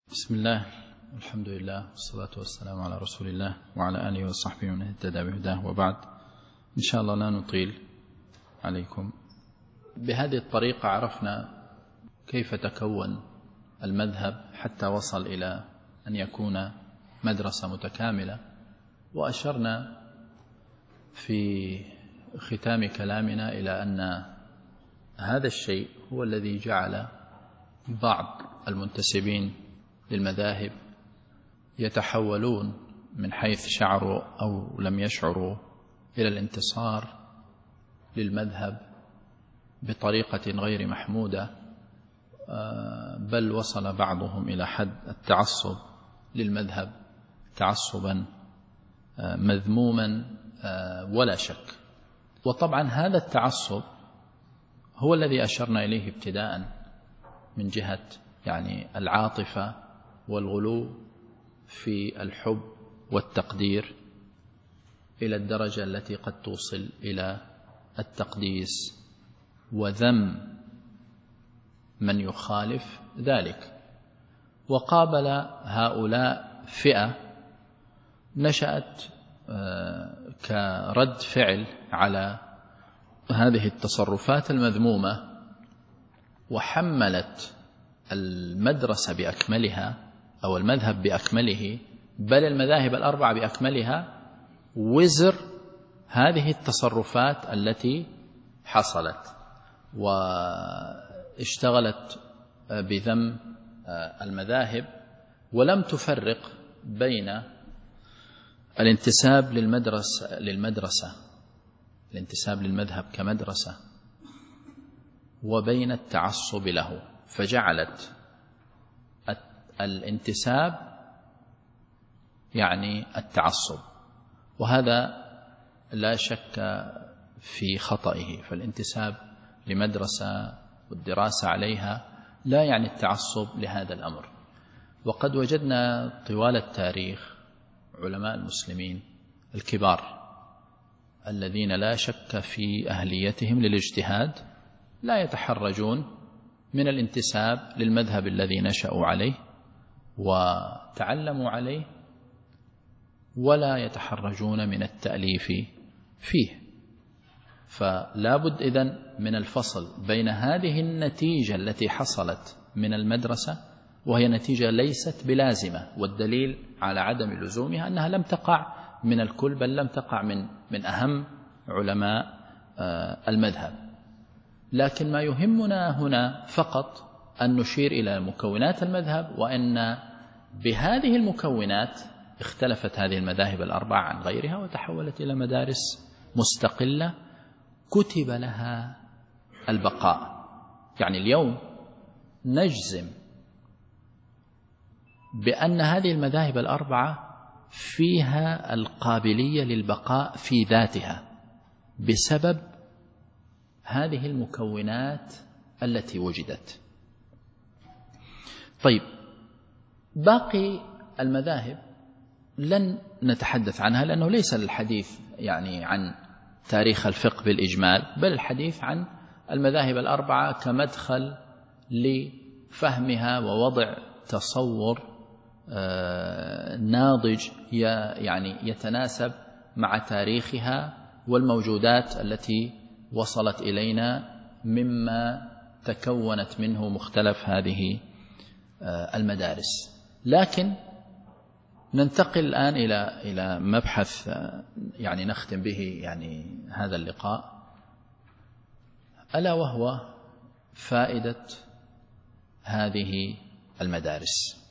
بسم الله والحمد لله والصلاة والسلام على رسول الله وعلى آله وصحبه ومن اهتدى بهداه، وبعد. إن شاء الله لا نطيل عليكم. بهذه الطريقة عرفنا كيف تكون المذهب حتى وصل إلى أن يكون مدرسة متكاملة، وأشرنا في ختام كلامنا إلى أن هذا الشيء هو الذي جعل بعض المنتسبين للمذاهب يتحولون من حيث شعروا أو لم يشعروا إلى الانتصار للمذهب بطريقة غير محمودة، بل وصل بعضهم إلى حد التعصب للمذهب تعصبا مذموما ولا شك. وطبعا هذا التعصب هو الذي أشرنا إليه ابتداء من جهة يعني العاطفة والغلو في الحب والتقدير إلى الدرجة التي قد توصل إلى التقديس وذم من يخالف ذلك. وقابل هؤلاء فئة نشأت كرد فعل على هذه التصرفات المذمومة، وحملت المدرسة بأكملها أو المذهب بأكمله، بل المذاهب الأربعة بأكملها، وزر هذه التصرفات التي حصلت، واشتغلت بذم المذاهب، ولم تفرق بين الانتساب للمدرسة الانتساب للمذهب كمدرسة وبين التعصب له، فجعلت الانتساب يعني التعصب، وهذا لا شك في خطئه. فالانتساب لمدرسة والدراسة عليها لا يعني التعصب لهذا الأمر. وقد وجدنا طوال التاريخ علماء المسلمين الكبار الذين لا شك في أهليتهم للاجتهاد لا يتحرجون من الانتساب للمذهب الذي نشأوا عليه وتعلموا عليه، ولا يتحرجون من التأليف فيه. فلا بد إذن من الفصل بين هذه النتيجة التي حصلت من المدرسة، وهي نتيجة ليست بلازمة، والدليل على عدم لزومها أنها لم تقع من الكل، بل لم تقع من أهم علماء المذهب. لكن ما يهمنا هنا فقط أن نشير إلى مكونات المذهب، وأن بهذه المكونات اختلفت هذه المذاهب الأربعة عن غيرها وتحولت إلى مدارس مستقلة كتب لها البقاء. يعني اليوم نجزم بأن هذه المذاهب الأربعة فيها القابلية للبقاء في ذاتها بسبب هذه المكونات التي وجدت. طيب، باقي المذاهب لن نتحدث عنها، لأنه ليس الحديث يعني عن تاريخ الفقه بالإجمال، بل الحديث عن المذاهب الأربعة كمدخل لفهمها ووضع تصور ناضج يعني يتناسب مع تاريخها والموجودات التي وصلت إلينا مما تكونت منه مختلف هذه المدارس. لكن ننتقل الآن إلى مبحث يعني نختم به يعني هذا اللقاء، ألا وهو فائدة هذه المدارس.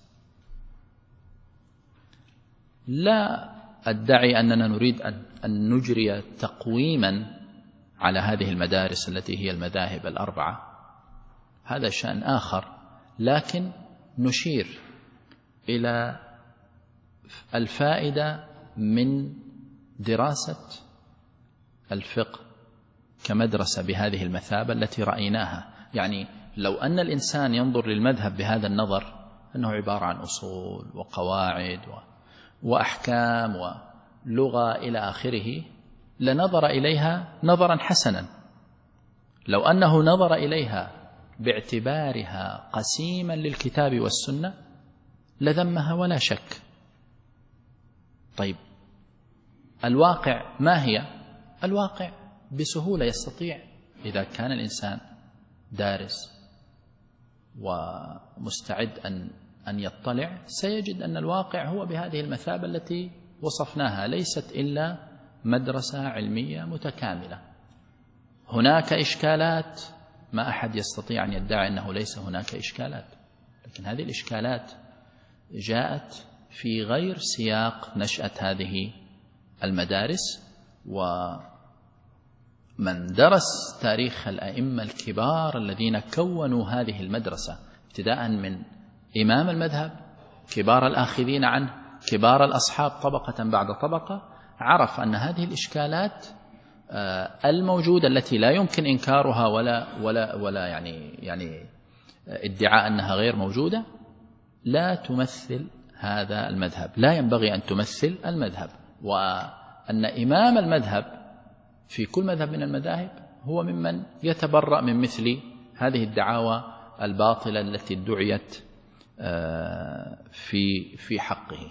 لا أدعي أننا نريد أن نجري تقويما على هذه المدارس التي هي المذاهب الأربعة، هذا شأن آخر، لكن نشير إلى الفائدة من دراسة الفقه كمدرسة بهذه المثابة التي رأيناها. يعني لو أن الإنسان ينظر للمذهب بهذا النظر، أنه عبارة عن أصول وقواعد وأحكام ولغة إلى آخره، لنظر إليها نظرا حسنا. لو أنه نظر إليها باعتبارها قسيما للكتاب والسنة لذمها ولا شك. طيب الواقع ما هي؟ الواقع بسهولة يستطيع، إذا كان الإنسان دارس ومستعد أن يطلع، سيجد أن الواقع هو بهذه المثابة التي وصفناها، ليست إلا مدرسة علمية متكاملة. هناك إشكالات، ما أحد يستطيع أن يدعي أنه ليس هناك إشكالات، لكن هذه الإشكالات جاءت في غير سياق نشأة هذه المدارس. ومن درس تاريخ الأئمة الكبار الذين كونوا هذه المدرسة، ابتداء من إمام المذهب، كبار الآخذين عنه، كبار الأصحاب طبقة بعد طبقة، عرف أن هذه الإشكالات الموجودة التي لا يمكن إنكارها ولا يعني ادعاء أنها غير موجودة، لا تمثل هذا المذهب، لا ينبغي أن تمثل المذهب، وأن إمام المذهب في كل مذهب من المذاهب هو ممن يتبرأ من مثل هذه الدعاوى الباطلة التي ادعيت في حقه.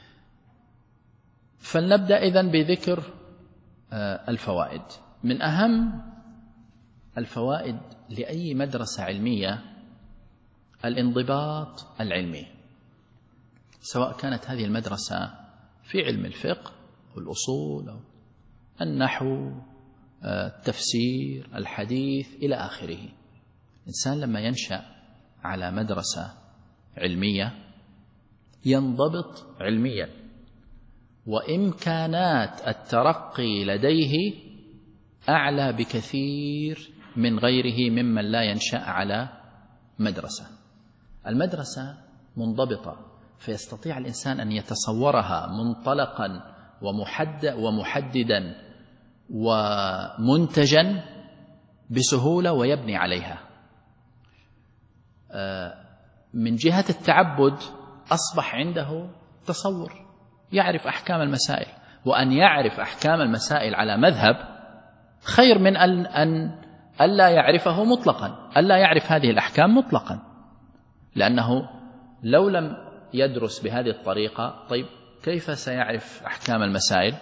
فلنبدأ إذن بذكر الفوائد. من أهم الفوائد لأي مدرسة علمية الانضباط العلمي، سواء كانت هذه المدرسة في علم الفقه والأصول أو النحو، التفسير، الحديث إلى آخره. الإنسان لما ينشأ على مدرسة علمية ينضبط علميا، وإمكانات الترقي لديه أعلى بكثير من غيره ممن لا ينشأ على مدرسة. المدرسة منضبطة، فيستطيع الإنسان أن يتصورها منطلقا ومحددا ومنتجا بسهولة ويبني عليها. من جهة التعبد أصبح عنده تصور، يعرف أحكام المسائل، وأن يعرف أحكام المسائل على مذهب خير من أن لا يعرفه مطلقا، ألا يعرف هذه الأحكام مطلقا، لأنه لو لم يدرس بهذه الطريقة، طيب كيف سيعرف أحكام المسائل؟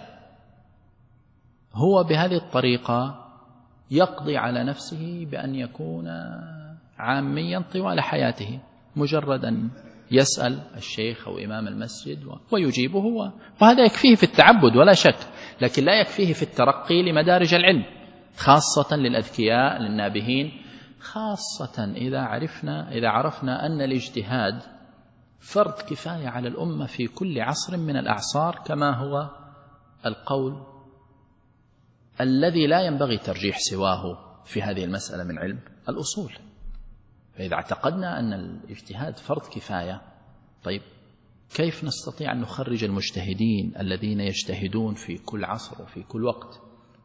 هو بهذه الطريقة يقضي على نفسه بأن يكون عاميا طوال حياته، مجرد أن يسأل الشيخ أو إمام المسجد ويجيبه، وهذا يكفيه في التعبد ولا شك، لكن لا يكفيه في الترقي لمدارج العلم، خاصة للأذكياء للنابهين، خاصة إذا عرفنا أن الاجتهاد فرض كفاية على الأمة في كل عصر من الأعصار، كما هو القول الذي لا ينبغي ترجيح سواه في هذه المسألة من علم الأصول. فإذا اعتقدنا أن الاجتهاد فرض كفاية، طيب كيف نستطيع أن نخرج المجتهدين الذين يجتهدون في كل عصر وفي كل وقت؟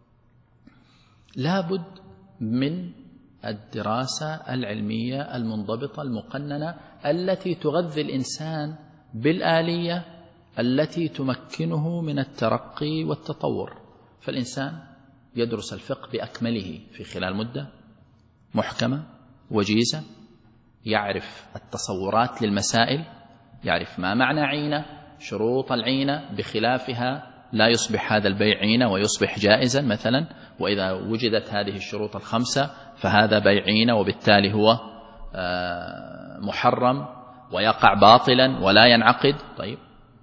لابد من الدراسة العلمية المنضبطة المقننة التي تغذي الإنسان بالآلية التي تمكنه من الترقي والتطور. فالإنسان يدرس الفقه بأكمله في خلال مدة محكمة وجيزة، يعرف التصورات للمسائل، يعرف ما معنى عينة، شروط العينة، بخلافها لا يصبح هذا البيع عينة ويصبح جائزا مثلا، وإذا وجدت هذه الشروط الخمسة فهذا بيع عينة وبالتالي هو محرم ويقع باطلا ولا ينعقد. طيب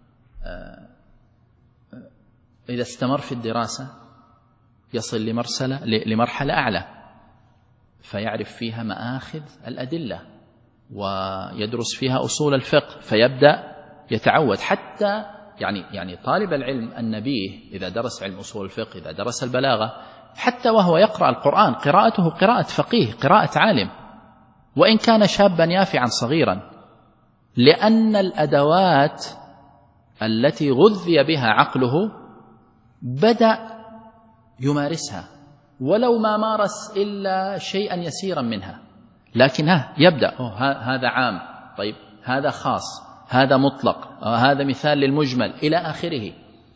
إذا استمر في الدراسة يصل لمرحلة أعلى، فيعرف فيها مآخذ الأدلة ويدرس فيها أصول الفقه، فيبدأ يتعود. حتى يعني طالب العلم النبيه إذا درس علم أصول الفقه، إذا درس البلاغة، حتى وهو يقرأ القرآن قراءته قراءة فقيه، قراءة عالم، وإن كان شابا يافعا صغيرا، لأن الأدوات التي غذي بها عقله بدأ يمارسها، ولو ما مارس إلا شيئا يسيرا منها، لكن يبدأ هذا عام، طيب هذا خاص، هذا مطلق، هذا مثال للمجمل إلى آخره.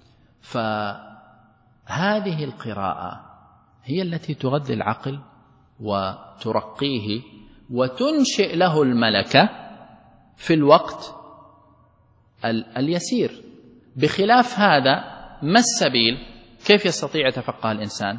فهذه القراءة هي التي تغذي العقل وترقيه وتنشئ له الملكة في الوقت اليسير. بخلاف هذا ما السبيل؟ كيف يستطيع يتفقه الإنسان؟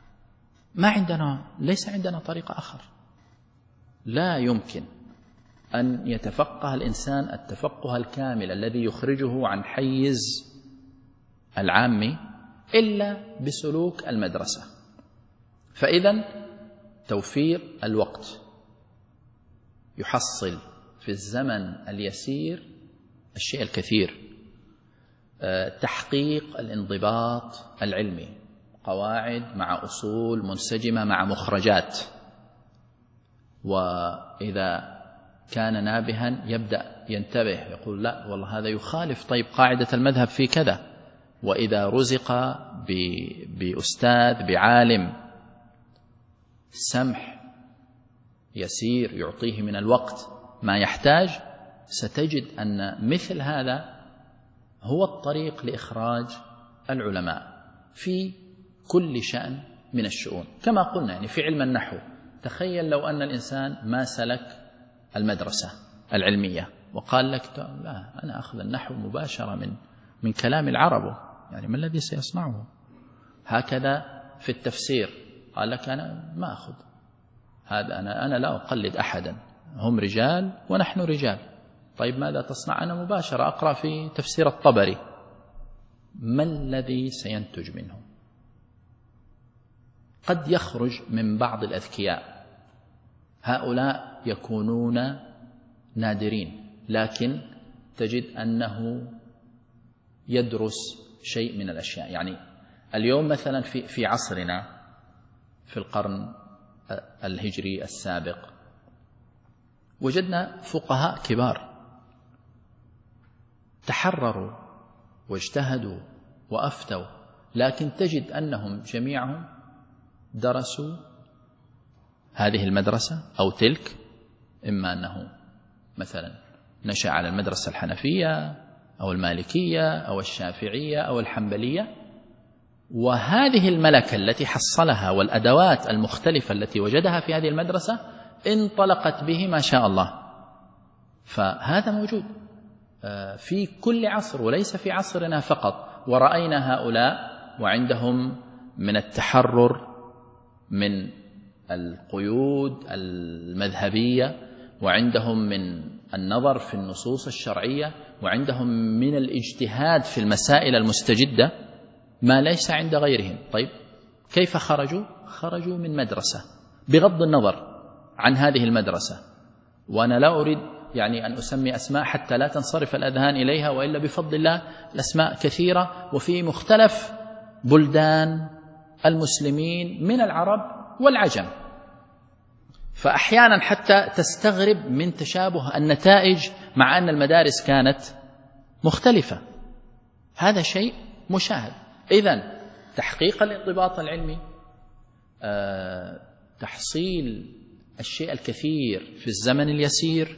ليس عندنا طريق آخر. لا يمكن أن يتفقه الإنسان التفقه الكامل الذي يخرجه عن حيز العامي إلا بسلوك المدرسة. فإذن توفير الوقت يحصل في الزمن اليسير الشيء الكثير. تحقيق الانضباط العلمي، قواعد مع أصول منسجمة مع مخرجات، وإذا كان نابها يبدأ ينتبه يقول لا والله هذا يخالف، طيب قاعدة المذهب في كذا. وإذا رزق بأستاذ بعالم سمح يسير يعطيه من الوقت ما يحتاج، ستجد أن مثل هذا هو الطريق لإخراج العلماء في كل شأن من الشؤون. كما قلنا يعني في علم النحو، تخيل لو أن الإنسان ما سلك المدرسة العلمية وقال لك لا أنا أخذ النحو مباشرة من كلام العرب، يعني ما الذي سيصنعه؟ هكذا في التفسير قال لك أنا ما أخذ هذا، أنا لا أقلد أحدا، هم رجال ونحن رجال. طيب ماذا تصنع؟ أنا مباشرة أقرأ في تفسير الطبري. ما الذي سينتج منه؟ قد يخرج من بعض الأذكياء، هؤلاء يكونون نادرين، لكن تجد أنه يدرس شيء من الأشياء. يعني اليوم مثلا في عصرنا في القرن الهجري السابق وجدنا فقهاء كبار تحرروا واجتهدوا وأفتوا، لكن تجد أنهم جميعهم درسوا هذه المدرسة أو تلك، إما أنه مثلا نشأ على المدرسة الحنفية أو المالكية أو الشافعية أو الحنبلية، وهذه الملكة التي حصلها والأدوات المختلفة التي وجدها في هذه المدرسة انطلقت به ما شاء الله. فهذا موجود في كل عصر وليس في عصرنا فقط. ورأينا هؤلاء وعندهم من التحرر من القيود المذهبية، وعندهم من النظر في النصوص الشرعية، وعندهم من الاجتهاد في المسائل المستجدة ما ليس عند غيرهم. طيب كيف خرجوا؟ خرجوا من مدرسة بغض النظر عن هذه المدرسة. وأنا لا أريد يعني أن أسمي أسماء حتى لا تنصرف الأذهان إليها، وإلا بفضل الله الأسماء كثيرة وفي مختلف بلدان المسلمين من العرب والعجم. فأحيانا حتى تستغرب من تشابه النتائج مع أن المدارس كانت مختلفة. هذا شيء مشاهد. إذن تحقيق الانضباط العلمي، تحصيل الشيء الكثير في الزمن اليسير،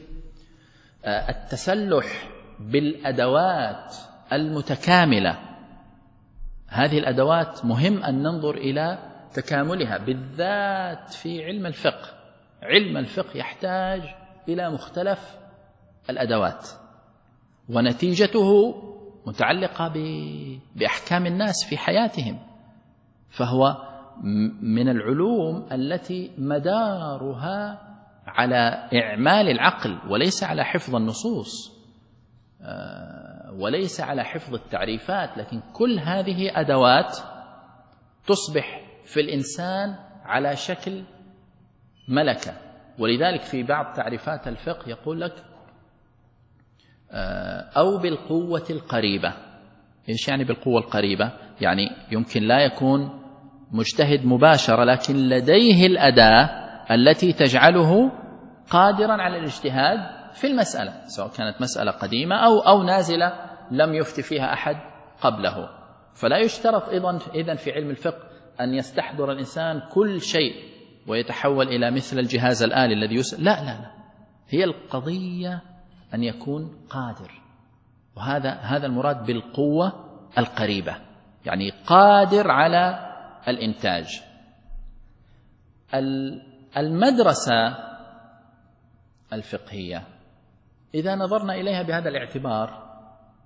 التسلح بالأدوات المتكاملة. هذه الأدوات مهم أن ننظر إلى تكاملها، بالذات في علم الفقه. علم الفقه يحتاج إلى مختلف الأدوات، ونتيجته متعلقة بأحكام الناس في حياتهم. فهو من العلوم التي مدارها على إعمال العقل وليس على حفظ النصوص وليس على حفظ التعريفات، لكن كل هذه أدوات تصبح في الإنسان على شكل ملكة. ولذلك في بعض تعريفات الفقه يقول لك أو بالقوة القريبة. إيش يعني بالقوة القريبة؟ يعني يمكن لا يكون مجتهد مباشرة، لكن لديه الأداة التي تجعله قادرا على الاجتهاد في المسألة، سواء كانت مسألة قديمة أو نازلة لم يفتي فيها أحد قبله. فلا يشترط إذن في علم الفقه أن يستحضر الإنسان كل شيء ويتحول إلى مثل الجهاز الآلي الذي يسأل. لا، هي القضية أن يكون قادر، وهذا المراد بالقوة القريبة، يعني قادر على الإنتاج. المدرسة الفقهية إذا نظرنا إليها بهذا الاعتبار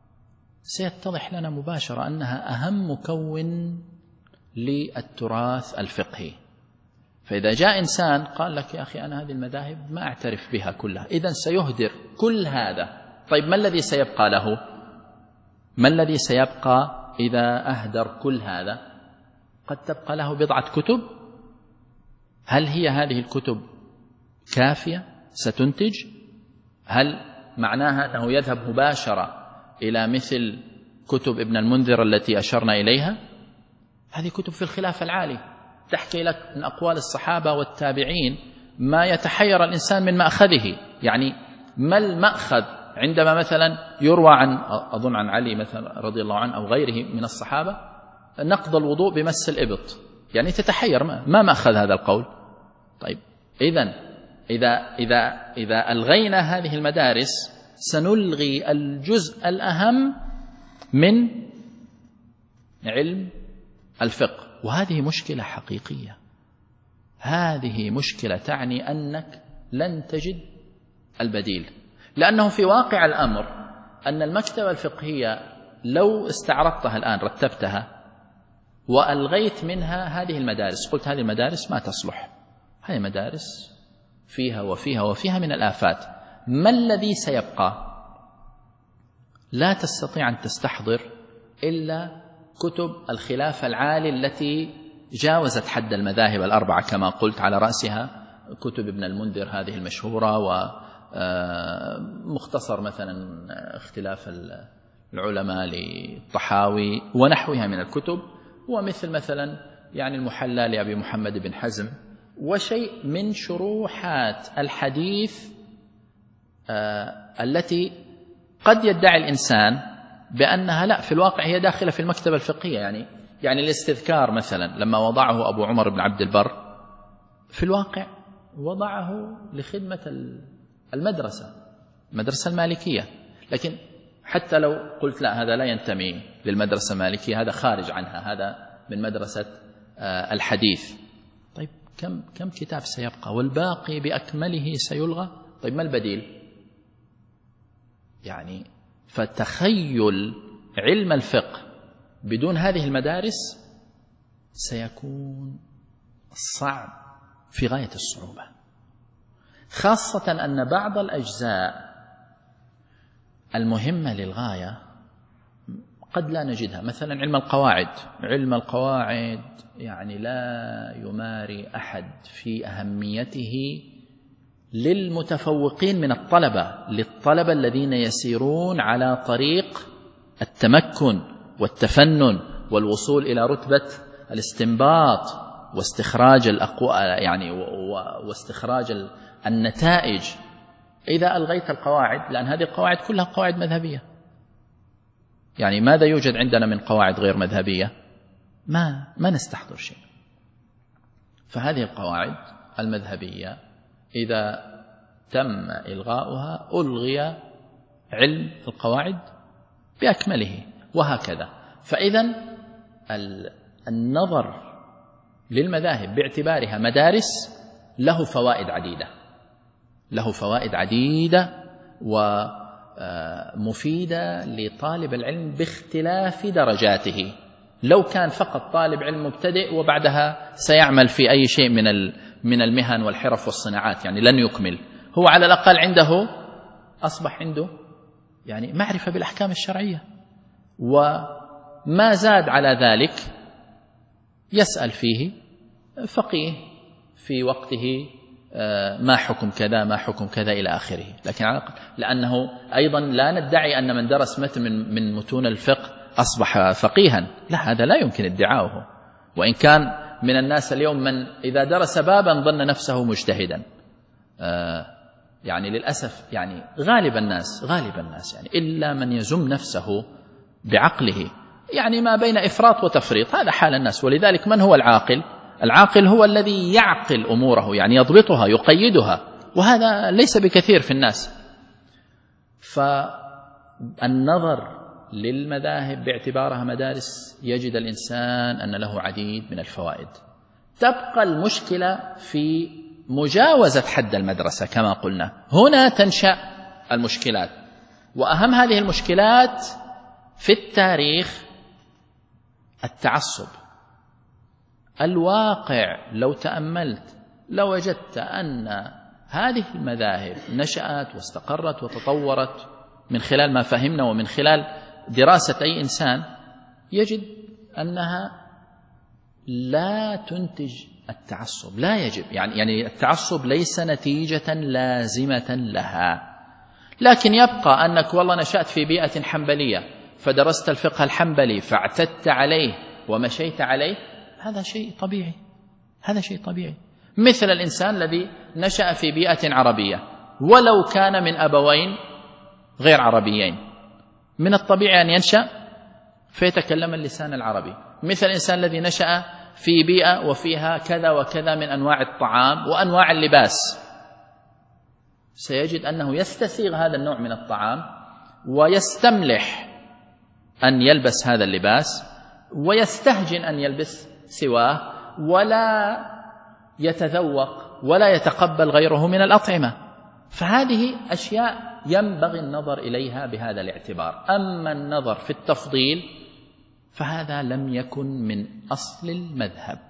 سيتضح لنا مباشرة أنها أهم مكون للتراث الفقهي. فإذا جاء إنسان قال لك يا أخي أنا هذه المذاهب ما أعترف بها كلها، إذن سيهدر كل هذا. طيب ما الذي سيبقى له؟ ما الذي سيبقى إذا أهدر كل هذا؟ قد تبقى له بضعة كتب. هل هي هذه الكتب كافية ستنتج؟ هل معناها أنه يذهب مباشرة إلى مثل كتب ابن المنذر التي أشرنا إليها؟ هذه كتب في الخلاف العالي تحكي لك من أقوال الصحابة والتابعين ما يتحير الإنسان من مأخذه. يعني ما المأخذ عندما مثلا يروى عن أظن عن علي مثلا رضي الله عنه أو غيره من الصحابة نقض الوضوء بمس الإبط، يعني تتحير ما مأخذ هذا القول. طيب إذا ألغينا هذه المدارس سنلغي الجزء الأهم من علم الفقه، وهذه مشكلة حقيقية. هذه مشكلة تعني أنك لن تجد البديل، لأنه في واقع الأمر أن المكتبة الفقهية لو استعرضتها الآن رتبتها وألغيت منها هذه المدارس، قلت هذه المدارس ما تصلح، هذه مدارس فيها وفيها وفيها من الآفات، ما الذي سيبقى؟ لا تستطيع أن تستحضر إلا كتب الخلاف العالي التي جاوزت حد المذاهب الأربعة كما قلت، على رأسها كتب ابن المنذر هذه المشهورة، ومختصر مثلا اختلاف العلماء للطحاوي ونحوها من الكتب، ومثل مثلا يعني المحلى لأبي محمد بن حزم، وشيء من شروحات الحديث التي قد يدعي الإنسان بأنها لا في الواقع هي داخلة في المكتبة الفقهية. يعني الاستذكار مثلا لما وضعه أبو عمر بن عبد البر في الواقع وضعه لخدمة المدرسة المالكية، لكن حتى لو قلت لا هذا لا ينتمي للمدرسة المالكية، هذا خارج عنها، هذا من مدرسة الحديث. طيب كم كتاب سيبقى والباقي بأكمله سيلغى؟ طيب ما البديل؟ يعني فتخيل علم الفقه بدون هذه المدارس سيكون صعب في غاية الصعوبة، خاصة أن بعض الأجزاء المهمة للغاية قد لا نجدها. مثلا علم القواعد يعني لا يماري أحد في أهميته للمتفوقين من للطلبة الذين يسيرون على طريق التمكن والتفنن والوصول إلى رتبة الاستنباط واستخراج يعني واستخراج النتائج. إذا ألغيت القواعد، لأن هذه القواعد كلها قواعد مذهبية، يعني ماذا يوجد عندنا من قواعد غير مذهبية؟ ما نستحضر شيء. فهذه القواعد المذهبية إذا تم إلغاؤها ألغي علم القواعد بأكمله، وهكذا. فإذا النظر للمذاهب باعتبارها مدارس له فوائد عديدة ومفيدة لطالب العلم باختلاف درجاته. لو كان فقط طالب علم مبتدئ وبعدها سيعمل في أي شيء من المهن والحرف والصناعات، يعني لن يكمل، هو على الأقل أصبح عنده يعني معرفة بالأحكام الشرعية، وما زاد على ذلك يسأل فيه فقيه في وقته ما حكم كذا إلى آخره. لكن على الأقل لأنه أيضا لا ندعي أن من درس متن من متون الفقه أصبح فقيها، لا، هذا لا يمكن ادعاؤه، وإن كان من الناس اليوم من إذا درس بابا ظن نفسه مجتهدا. يعني للأسف يعني غالب الناس يعني إلا من يزم نفسه بعقله، يعني ما بين إفراط وتفريط، هذا حال الناس. ولذلك من هو العاقل؟ العاقل هو الذي يعقل أموره، يعني يضبطها يقيدها، وهذا ليس بكثير في الناس. فالنظر للمذاهب باعتبارها مدارس يجد الإنسان أن له عديد من الفوائد. تبقى المشكلة في مجاوزة حد المدرسة كما قلنا، هنا تنشأ المشكلات، وأهم هذه المشكلات في التاريخ التعصب. الواقع لو تأملت لوجدت أن هذه المذاهب نشأت واستقرت وتطورت من خلال ما فهمنا ومن خلال دراسة أي إنسان، يجد أنها لا تنتج التعصب، لا يجب، يعني التعصب ليس نتيجة لازمة لها. لكن يبقى أنك والله نشأت في بيئة حنبلية فدرست الفقه الحنبلي فاعتدت عليه ومشيت عليه، هذا شيء طبيعي، هذا شيء طبيعي. مثل الإنسان الذي نشأ في بيئة عربية ولو كان من أبوين غير عربيين، من الطبيعي أن ينشأ فيتكلم اللسان العربي. مثل الإنسان الذي نشأ في بيئة وفيها كذا وكذا من أنواع الطعام وأنواع اللباس، سيجد أنه يستسيغ هذا النوع من الطعام ويستملح أن يلبس هذا اللباس ويستهجن أن يلبس سواه، ولا يتذوق ولا يتقبل غيره من الأطعمة. فهذه أشياء ينبغي النظر إليها بهذا الاعتبار. أما النظر في التفضيل فهذا لم يكن من أصل المذهب.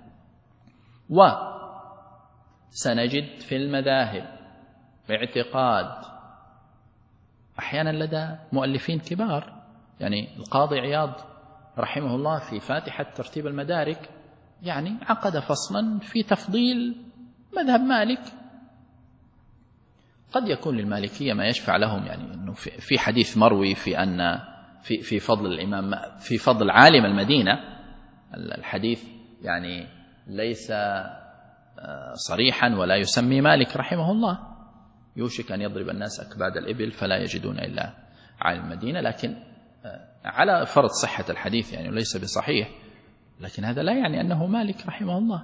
وسنجد في المذاهب اعتقاد أحيانا لدى مؤلفين كبار، يعني القاضي عياض رحمه الله في فاتحة ترتيب المدارك يعني عقد فصلا في تفضيل مذهب مالك. قد يكون للمالكية ما يشفع لهم، يعني أنه في حديث مروي في أن في فضل الإمام، في فضل عالم المدينة، الحديث يعني ليس صريحا ولا يسمي مالك رحمه الله، يوشك أن يضرب الناس أكباد الإبل فلا يجدون إلا عالم المدينة، لكن على فرض صحة الحديث يعني ليس بصحيح، لكن هذا لا يعني أنه مالك رحمه الله.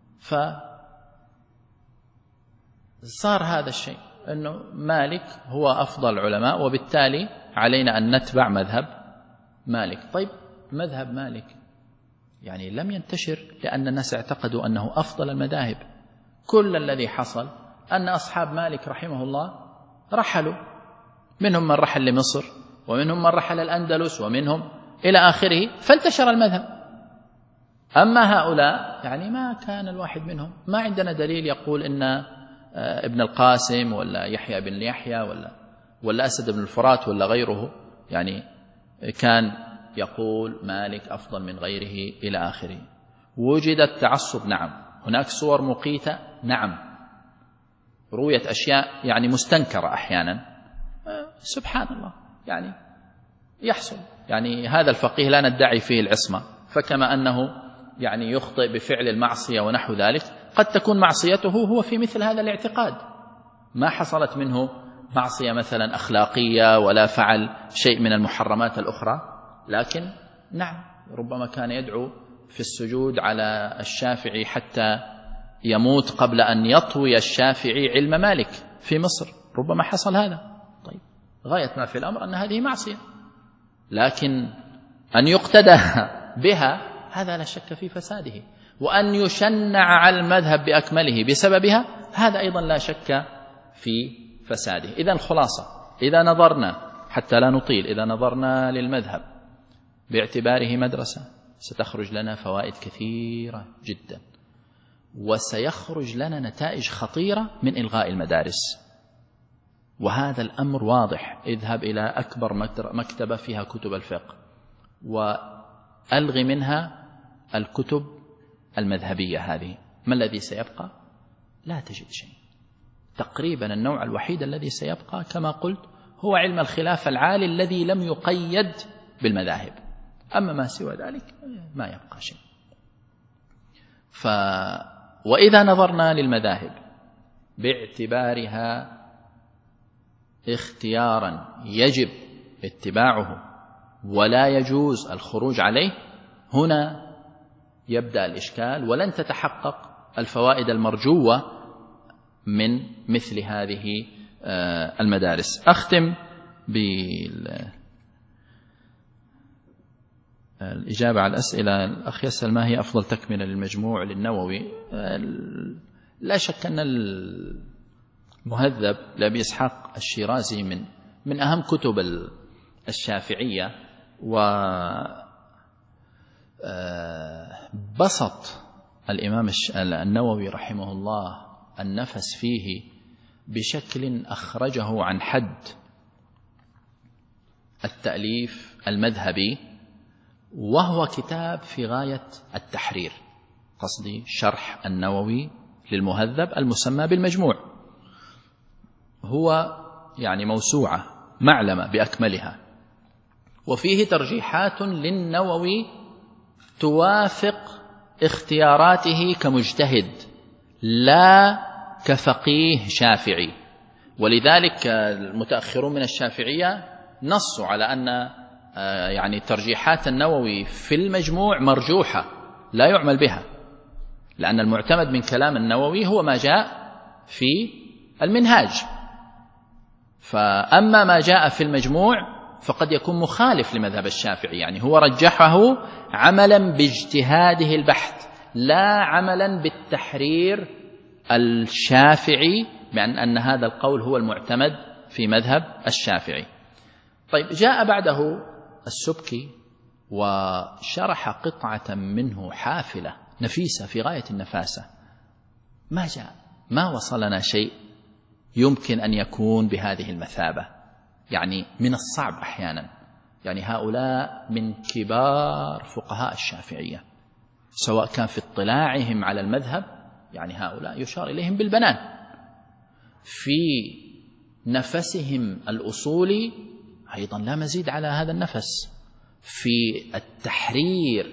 فصار هذا الشيء أنه مالك هو أفضل العلماء وبالتالي علينا أن نتبع مذهب مالك. طيب مذهب مالك يعني لم ينتشر لأن الناس اعتقدوا أنه أفضل المذاهب. كل الذي حصل أن أصحاب مالك رحمه الله رحلوا، منهم من رحل لمصر ومنهم من رحل الأندلس ومنهم إلى آخره، فانتشر المذهب. أما هؤلاء يعني ما كان الواحد منهم، ما عندنا دليل يقول إن ابن القاسم ولا يحيى بن يحيى ولا أسد بن الفرات ولا غيره يعني كان يقول مالك أفضل من غيره إلى آخره. وجد التعصب، نعم، هناك صور مقيتة، نعم، روية أشياء يعني مستنكرة أحيانا، سبحان الله يعني يحصل. يعني هذا الفقيه لا ندعي فيه العصمة، فكما أنه يعني يخطئ بفعل المعصية ونحو ذلك، قد تكون معصيته هو في مثل هذا الاعتقاد، ما حصلت منه معصية مثلا أخلاقية ولا فعل شيء من المحرمات الأخرى، لكن نعم ربما كان يدعو في السجود على الشافعي حتى يموت قبل أن يطوي الشافعي علم مالك في مصر، ربما حصل هذا. طيب غاية ما في الأمر أن هذه معصية، لكن أن يقتدى بها هذا لا شك في فساده، وأن يشنع على المذهب بأكمله بسببها هذا أيضا لا شك في فساده. إذن الخلاصة، إذا نظرنا حتى لا نطيل، إذا نظرنا للمذهب باعتباره مدرسة ستخرج لنا فوائد كثيرة جدا، وسيخرج لنا نتائج خطيرة من إلغاء المدارس، وهذا الأمر واضح. اذهب إلى أكبر مكتبة فيها كتب الفقه وألغ منها الكتب المذهبية هذه، ما الذي سيبقى؟ لا تجد شيء. تقريبا النوع الوحيد الذي سيبقى كما قلت هو علم الخلاف العالي الذي لم يقيد بالمذاهب، أما ما سوى ذلك ما يبقى شيء. وإذا نظرنا للمذاهب باعتبارها اختيارا يجب اتباعه ولا يجوز الخروج عليه، هنا يبدأ الإشكال ولن تتحقق الفوائد المرجوة من مثل هذه المدارس. أختم بالإجابة على الأسئلة. الأخ يسأل ما هي أفضل تكملة للمجموع للنووي؟ لا شك أن المهذب لأبي إسحاق الشيرازي من أهم كتب الشافعية، وبسط الإمام النووي رحمه الله النفس فيه بشكل أخرجه عن حد التأليف المذهبي، وهو كتاب في غاية التحرير، قصدي شرح النووي للمهذب المسمى بالمجموع. هو يعني موسوعة معلمة بأكملها، وفيه ترجيحات للنووي توافق اختياراته كمجتهد لا كفقيه شافعي. ولذلك المتأخرون من الشافعية نصوا على أن يعني ترجيحات النووي في المجموع مرجوحة لا يعمل بها، لأن المعتمد من كلام النووي هو ما جاء في المنهاج، فأما ما جاء في المجموع فقد يكون مخالف لمذهب الشافعي، يعني هو رجحه عملا باجتهاده البحث لا عملا بالتحرير الشافعي، بأن هذا القول هو المعتمد في مذهب الشافعي. طيب، جاء بعده السبكي وشرح قطعة منه حافلة نفيسة في غاية النفاسة، ما وصلنا شيء يمكن أن يكون بهذه المثابة، يعني من الصعب أحيانا، يعني هؤلاء من كبار فقهاء الشافعية سواء كان في اطلاعهم على المذهب، يعني هؤلاء يشار إليهم بالبنان، في نفسهم الأصولي أيضا لا مزيد على هذا النفس، في التحرير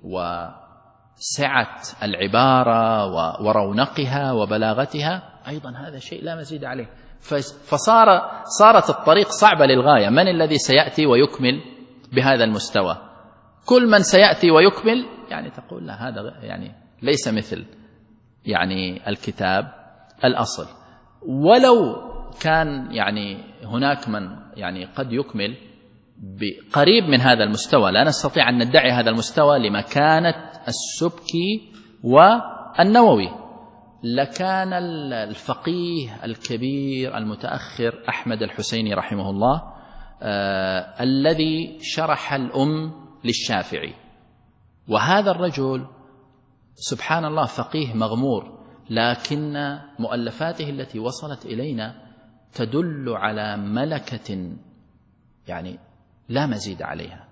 وسعة العبارة ورونقها وبلاغتها أيضا هذا شيء لا مزيد عليه. فصارت الطريق صعبة للغاية. من الذي سيأتي ويكمل بهذا المستوى؟ كل من سيأتي ويكمل يعني تقول لا، هذا يعني ليس مثل يعني الكتاب الأصل. ولو كان يعني هناك من يعني قد يكمل بقريب من هذا المستوى، لا نستطيع أن ندعي هذا المستوى لمكانة السبكي والنووي، لكان الفقيه الكبير المتأخر أحمد الحسيني رحمه الله الذي شرح للشافعي، وهذا الرجل سبحان الله فقيه مغمور، لكن مؤلفاته التي وصلت إلينا تدل على ملكة يعني لا مزيد عليها.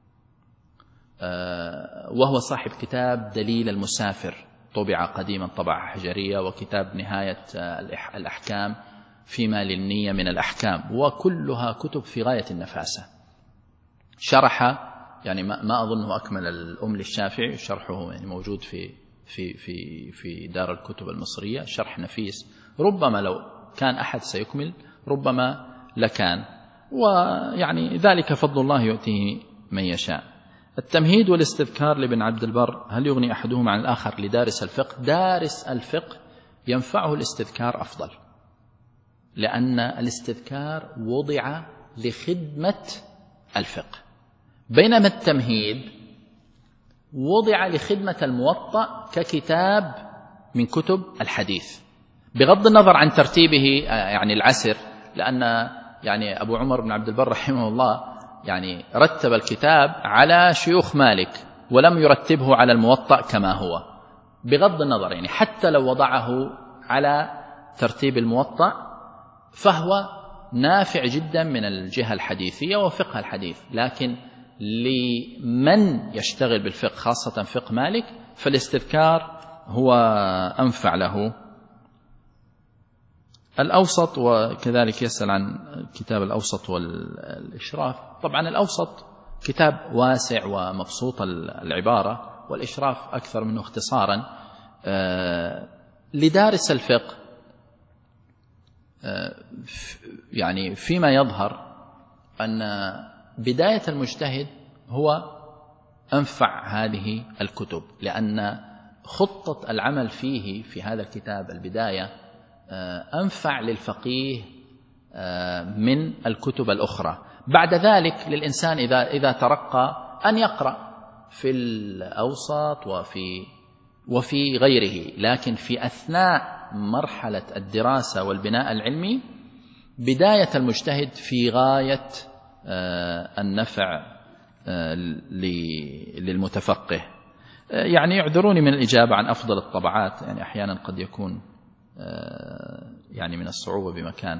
وهو صاحب كتاب دليل المسافر، طبع قديما طبعة حجرية، وكتاب نهاية الأحكام فيما للنية من الأحكام، وكلها كتب في غاية النفاسة. شرح يعني ما أظنه أكمل للشافعي، شرحه يعني موجود في دار الكتب المصرية، شرح نفيس، ربما لو كان أحد سيكمل ربما لكان، ويعني ذلك فضل الله يؤتيه من يشاء. التمهيد والاستذكار لابن عبد البر، هل يغني أحدهما عن الآخر لدارس الفقه؟ دارس الفقه ينفعه الاستذكار أفضل، لأن الاستذكار وضع لخدمة الفقه، بينما التمهيد وضع لخدمة الموطأ ككتاب من كتب الحديث، بغض النظر عن ترتيبه يعني العسر، لأن يعني أبو عمر بن عبد البر رحمه الله يعني رتب الكتاب على شيوخ مالك ولم يرتبه على الموطأ كما هو، بغض النظر يعني حتى لو وضعه على ترتيب الموطأ فهو نافع جدا من الجهة الحديثية وفقه الحديث، لكن لمن يشتغل بالفقه خاصة فقه مالك فالاستذكار هو أنفع له. الأوسط، وكذلك يسأل عن كتاب الأوسط والإشراف. طبعا الأوسط كتاب واسع ومبسوط العبارة، والإشراف أكثر منه اختصارا. لدارس الفقه يعني فيما يظهر أن بداية المجتهد هو أنفع هذه الكتب، لأن خطة العمل فيه في هذا الكتاب البداية أنفع للفقيه من الكتب الأخرى. بعد ذلك للإنسان إذا ترقى أن يقرأ في الأوسط وفي غيره، لكن في أثناء مرحلة الدراسة والبناء العلمي بداية المجتهد في غاية النفع للمتفقه. يعني يعذروني من الإجابة عن أفضل الطبعات، يعني أحيانا قد يكون يعني من الصعوبة بمكان،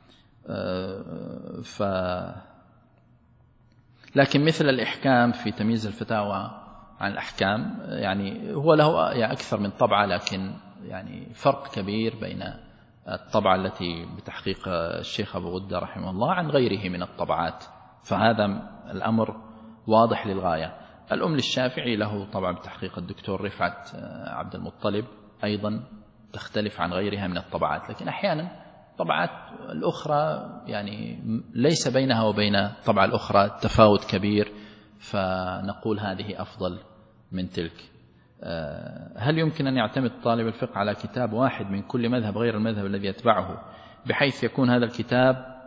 لكن مثل الإحكام في تمييز الفتاوى عن الأحكام يعني هو له يعني أكثر من طبعة، لكن يعني فرق كبير بين الطبعة التي بتحقيق الشيخ أبو غدة رحمه الله عن غيره من الطبعات، فهذا الأمر واضح للغاية. الأم للشافعي له طبعا بتحقيق الدكتور رفعت عبد المطلب أيضا تختلف عن غيرها من الطبعات، لكن أحيانا الطبعات الأخرى يعني ليس بينها وبين الطبعة الأخرى تفاوت كبير، فنقول هذه أفضل من تلك. هل يمكن أن يعتمد طالب الفقه على كتاب واحد من كل مذهب غير المذهب الذي يتبعه، بحيث يكون هذا الكتاب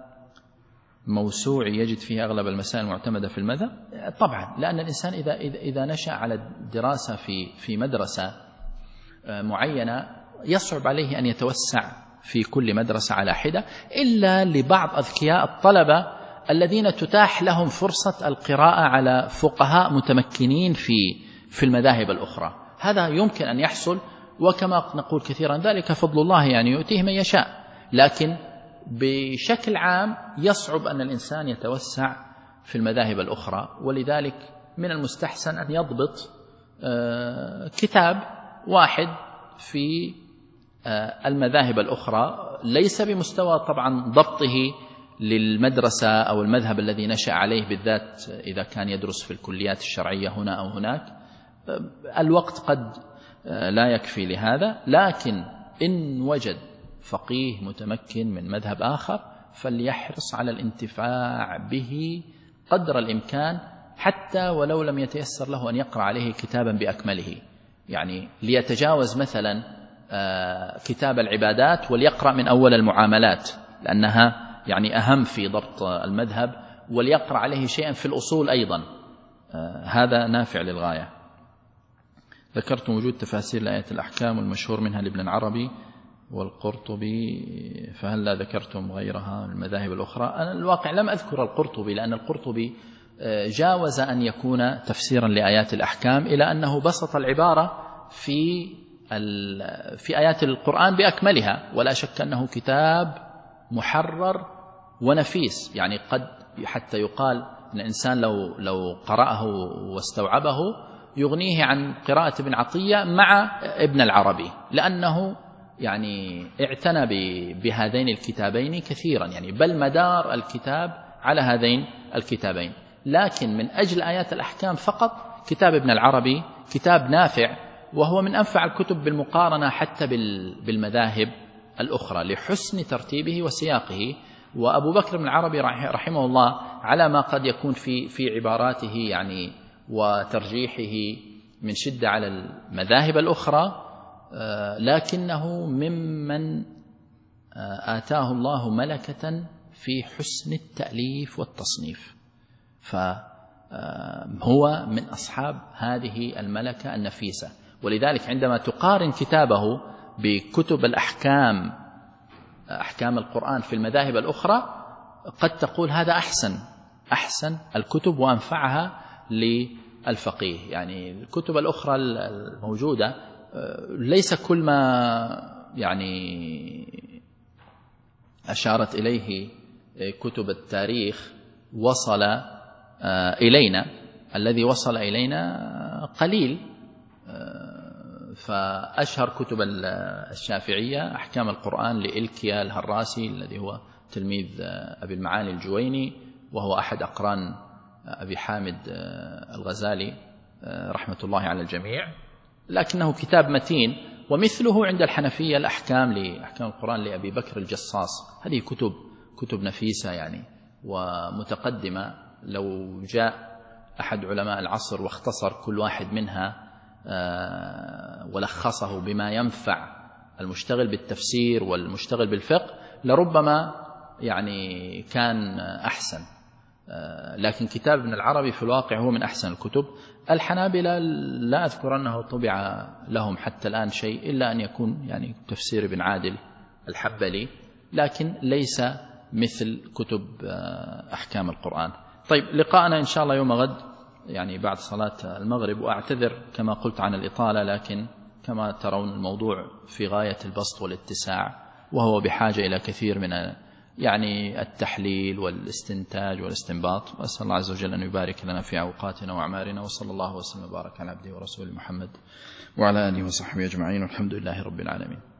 موسوعي يجد فيه أغلب المسائل المعتمدة في المذهب؟ طبعا، لأن الإنسان إذا نشأ على الدراسة في مدرسة معينة يصعب عليه أن يتوسع في كل مدرسة على حدة، إلا لبعض أذكياء الطلبة الذين تتاح لهم فرصة القراءة على فقهاء متمكنين في المذاهب الأخرى. هذا يمكن أن يحصل، وكما نقول كثيرا ذلك فضل الله يعني يؤتيه من يشاء، لكن بشكل عام يصعب أن الإنسان يتوسع في المذاهب الأخرى، ولذلك من المستحسن أن يضبط كتاب واحد في المذاهب الأخرى، ليس بمستوى طبعا ضبطه للمدرسة أو المذهب الذي نشأ عليه، بالذات إذا كان يدرس في الكليات الشرعية هنا أو هناك، الوقت قد لا يكفي لهذا. لكن إن وجد فقيه متمكن من مذهب آخر فليحرص على الانتفاع به قدر الإمكان، حتى ولو لم يتيسر له أن يقرأ عليه كتابا بأكمله، يعني ليتجاوز مثلا كتاب العبادات وليقرأ من أول المعاملات لأنها يعني أهم في ضبط المذهب، وليقرأ عليه شيئا في الأصول أيضا، هذا نافع للغاية. ذكرتم وجود تفاسير لآية الأحكام والمشهور منها لابن العربي والقرطبي، فهل لا ذكرتم غيرها من المذاهب الأخرى؟ أنا الواقع لم أذكر القرطبي، لأن القرطبي جاوز أن يكون تفسيرا لآيات الأحكام إلى أنه بسط العبارة في آيات القرآن بأكملها، ولا شك أنه كتاب محرر ونفيس، يعني قد حتى يقال أن الإنسان لو قرأه واستوعبه يغنيه عن قراءة ابن عطية مع ابن العربي، لأنه يعني اعتنى بهذين الكتابين كثيرا، يعني بل مدار الكتاب على هذين الكتابين. لكن من أجل آيات الأحكام فقط كتاب ابن العربي كتاب نافع، وهو من أنفع الكتب بالمقارنة حتى بالمذاهب الأخرى لحسن ترتيبه وسياقه. وأبو بكر بن العربي رحمه الله على ما قد يكون في عباراته يعني وترجيحه من شدة على المذاهب الأخرى، لكنه ممن آتاه الله ملكة في حسن التأليف والتصنيف، فهو من أصحاب هذه الملكة النفيسة. ولذلك عندما تقارن كتابه بكتب الأحكام، أحكام القرآن في المذاهب الأخرى، قد تقول هذا أحسن الكتب وأنفعها للفقيه. يعني الكتب الأخرى الموجودة ليس كل ما يعني أشارت إليه كتب التاريخ وصل إلينا، الذي وصل إلينا قليل. فأشهر كتب الشافعية أحكام القرآن لإلكيا الهراسي الذي هو تلميذ أبي المعالي الجويني، وهو أحد أقران أبي حامد الغزالي رحمة الله على الجميع، لكنه كتاب متين. ومثله عند الحنفية الأحكام لأحكام القرآن لأبي بكر الجصاص، هذه كتب نفيسة يعني ومتقدمة. لو جاء أحد علماء العصر واختصر كل واحد منها ولخصه بما ينفع المشتغل بالتفسير والمشتغل بالفقه لربما يعني كان أحسن. لكن كتاب ابن العربي في الواقع هو من أحسن الكتب. الحنابلة لا أذكر أنه طبع لهم حتى الآن شيء، إلا أن يكون يعني تفسير ابن عادل الحبلي، لكن ليس مثل كتب أحكام القرآن. طيب، لقاءنا إن شاء الله يوم غد يعني بعد صلاة المغرب، وأعتذر كما قلت عن الإطالة، لكن كما ترون الموضوع في غاية البسط والاتساع، وهو بحاجة إلى كثير من يعني التحليل والاستنتاج والاستنباط. وأسأل الله عز وجل أن يبارك لنا في أوقاتنا وأعمارنا، وصلى الله وسلم وبارك على عبده ورسوله محمد وعلى آله وصحبه أجمعين، والحمد لله رب العالمين.